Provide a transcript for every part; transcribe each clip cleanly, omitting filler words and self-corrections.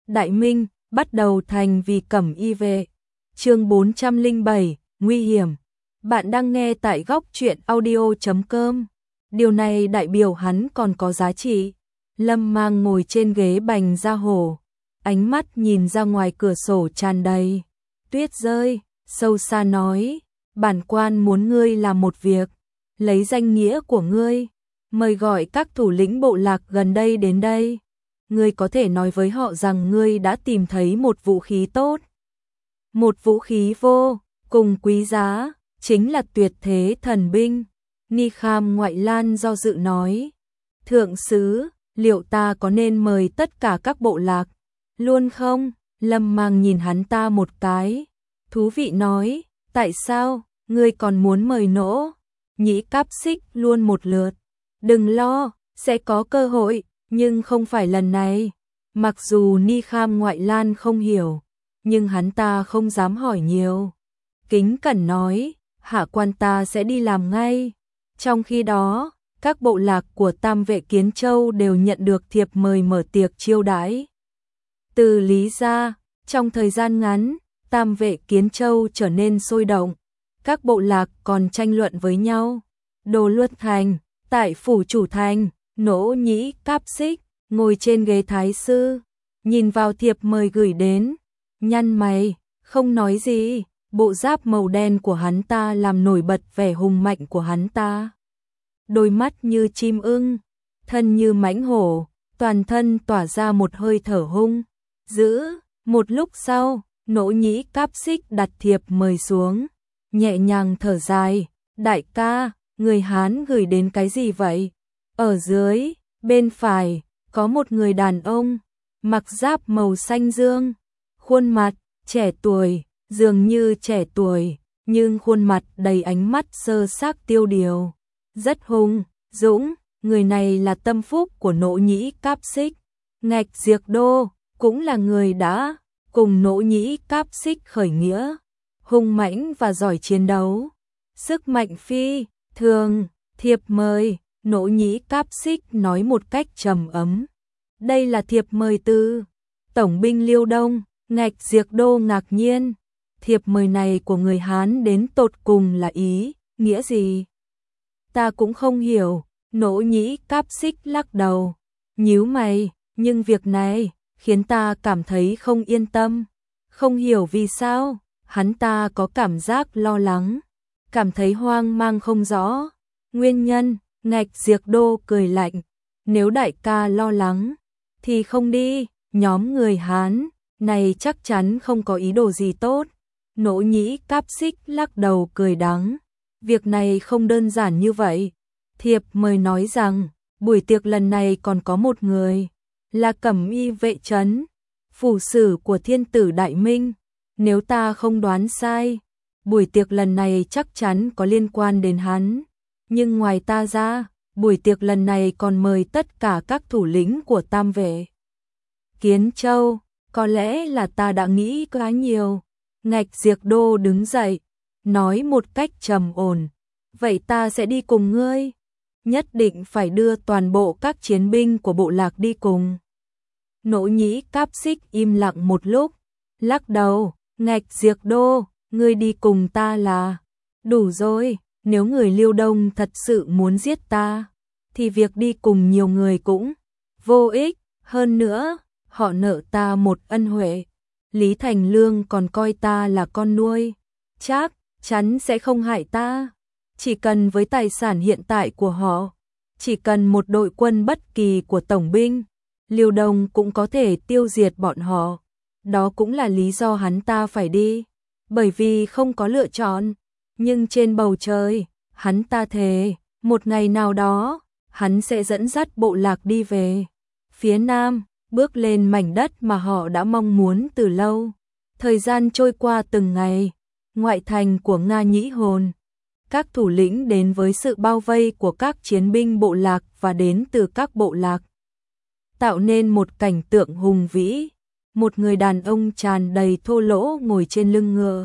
Đại Minh, bắt đầu thành vì Cẩm Y vệ. Chương 407, nguy hiểm. Bạn đang nghe tại góc truyện audio.com. Điều này đại biểu hắn còn có giá trị. Lâm Mang ngồi trên ghế bành da hổ, ánh mắt nhìn ra ngoài cửa sổ tràn đầy tuyết rơi, sâu xa nói: bản quan muốn ngươi làm một việc, lấy danh nghĩa của ngươi, mời gọi các thủ lĩnh bộ lạc gần đây đến đây. Ngươi có thể nói với họ rằng ngươi đã tìm thấy một vũ khí tốt. Một vũ khí vô cùng quý giá, chính là tuyệt thế thần binh. Ni Kham Ngoại Lan do dự nói: thượng sứ, liệu ta có nên mời tất cả các bộ lạc luôn không? Lâm Mang nhìn hắn ta một cái, thú vị nói: tại sao, ngươi còn muốn mời Nỗ Nhĩ Cáp Xích luôn một lượt? Đừng lo, sẽ có cơ hội, nhưng không phải lần này. Mặc dù Ni Kham Ngoại Lan không hiểu, nhưng hắn ta không dám hỏi nhiều. Kính cẩn nói: hạ quan ta sẽ đi làm ngay. Trong khi đó, các bộ lạc của Tam Vệ Kiến Châu đều nhận được thiệp mời mở tiệc chiêu đãi. Từ Lý gia, trong thời gian ngắn, Tam Vệ Kiến Châu trở nên sôi động. Các bộ lạc còn tranh luận với nhau. Đồ Luân Thành, tại phủ chủ thành, Nỗ Nhĩ Cáp Xích ngồi trên ghế thái sư, nhìn vào thiệp mời gửi đến, nhăn mày, không nói gì. Bộ giáp màu đen của hắn ta làm nổi bật vẻ hùng mạnh của hắn ta. Đôi mắt như chim ưng, thân như mãnh hổ, toàn thân tỏa ra một hơi thở hung dữ. Một lúc sau, Nỗ Nhĩ Cáp Xích đặt thiệp mời xuống, nhẹ nhàng thở dài: đại ca, người Hán gửi đến cái gì vậy? Ở dưới, bên phải, có một người đàn ông, mặc giáp màu xanh dương, khuôn mặt trẻ tuổi, dường như trẻ tuổi, nhưng khuôn mặt đầy ánh mắt sơ xác tiêu điều, rất hung dũng. Người này là tâm phúc của Nỗ Nhĩ Cáp Xích. Ngạch Diệt Đô cũng là người đã cùng Nỗ Nhĩ Cáp Xích khởi nghĩa, hung mãnh và giỏi chiến đấu, sức mạnh phi thường. Thiệp mời, Nỗ Nhĩ Cáp Xích nói một cách trầm ấm: đây là thiệp mời từ tổng binh Liêu Đông. Ngạch Diệt Đô ngạc nhiên: thiệp mời này của người Hán đến tột cùng là ý nghĩa gì? Ta cũng không hiểu. Nỗ Nhĩ Cáp Xích lắc đầu, nhíu mày, nhưng việc này khiến ta cảm thấy không yên tâm. Không hiểu vì sao, hắn ta có cảm giác lo lắng, cảm thấy hoang mang không rõ nguyên nhân. Ngạch Diệt Đô cười lạnh: nếu đại ca lo lắng thì không đi, nhóm người Hán này chắc chắn không có ý đồ gì tốt. Nỗ Nhĩ Cáp Xích lắc đầu cười đắng: việc này không đơn giản như vậy. Thiệp mời nói rằng buổi tiệc lần này còn có một người, là Cẩm Y vệ trấn, phủ sử của thiên tử Đại Minh. Nếu ta không đoán sai, buổi tiệc lần này chắc chắn có liên quan đến hắn. Nhưng ngoài ta ra, buổi tiệc lần này còn mời tất cả các thủ lĩnh của Tam Vệ Kiến Châu. Có lẽ là ta đã nghĩ quá nhiều. Ngạch Diệt Đô đứng dậy, nói một cách trầm ổn: vậy ta sẽ đi cùng ngươi. Nhất định phải đưa toàn bộ các chiến binh của bộ lạc đi cùng. Nỗ Nhĩ Cáp Xích im lặng một lúc, lắc đầu: Ngạch Diệt Đô, ngươi đi cùng ta là đủ rồi. Nếu người Liêu Đông thật sự muốn giết ta, thì việc đi cùng nhiều người cũng vô ích. Hơn nữa, họ nợ ta một ân huệ. Lý Thành Lương còn coi ta là con nuôi, chắc chắn sẽ không hại ta. Chỉ cần với tài sản hiện tại của họ, chỉ cần một đội quân bất kỳ của tổng binh Liêu Đông cũng có thể tiêu diệt bọn họ. Đó cũng là lý do hắn ta phải đi, bởi vì không có lựa chọn. Nhưng trên bầu trời, hắn ta thề, một ngày nào đó, hắn sẽ dẫn dắt bộ lạc đi về phía Nam, bước lên mảnh đất mà họ đã mong muốn từ lâu. Thời gian trôi qua từng ngày, ngoại thành của Nga Nhĩ Hồn, các thủ lĩnh đến với sự bao vây của các chiến binh bộ lạc và đến từ các bộ lạc, tạo nên một cảnh tượng hùng vĩ. Một người đàn ông tràn đầy thô lỗ ngồi trên lưng ngựa,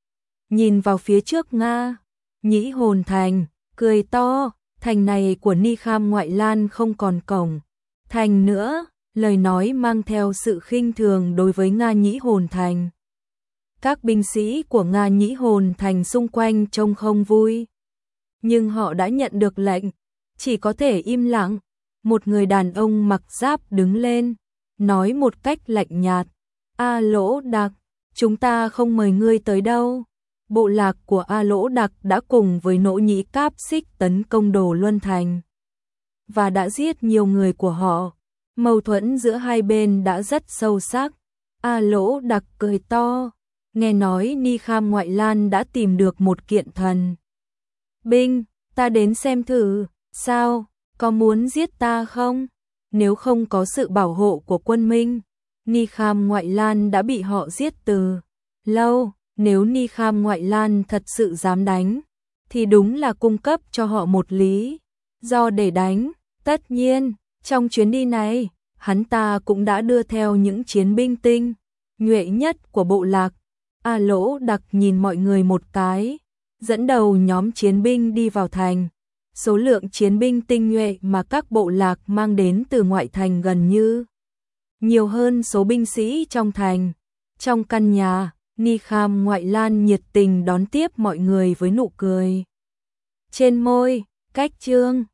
nhìn vào phía trước Nga Nhĩ Hồn thành, cười to: thành này của Ni Kham Ngoại Lan không còn cổng thành nữa, lời nói mang theo sự khinh thường đối với Nga Nhĩ Hồn Thành. Các binh sĩ của Nga Nhĩ Hồn Thành xung quanh trông không vui, nhưng họ đã nhận được lệnh, chỉ có thể im lặng. Một người đàn ông mặc giáp đứng lên, nói một cách lạnh nhạt: A Lỗ Đặc, chúng ta không mời ngươi tới đâu. Bộ lạc của A Lỗ Đặc đã cùng với Nỗ Nhĩ Cáp Xích tấn công Đồ Luân Thành và đã giết nhiều người của họ. Mâu thuẫn giữa hai bên đã rất sâu sắc. A Lỗ Đặc cười to, nghe nói Ni Kham Ngoại Lan đã tìm được một kiện thần binh, ta đến xem thử. Sao, có muốn giết ta không? Nếu không có sự bảo hộ của quân Minh, Ni Kham Ngoại Lan đã bị họ giết từ lâu. Nếu Ni Kham Ngoại Lan thật sự dám đánh, thì đúng là cung cấp cho họ một lý do để đánh. Tất nhiên, trong chuyến đi này, hắn ta cũng đã đưa theo những chiến binh tinh nhuệ nhất của bộ lạc. A Lỗ Đặc nhìn mọi người một cái, dẫn đầu nhóm chiến binh đi vào thành. Số lượng chiến binh tinh nhuệ mà các bộ lạc mang đến từ ngoại thành gần như nhiều hơn số binh sĩ trong thành. Trong căn nhà, Ni Kham Ngoại Lan nhiệt tình đón tiếp mọi người với nụ cười trên môi. Cách chương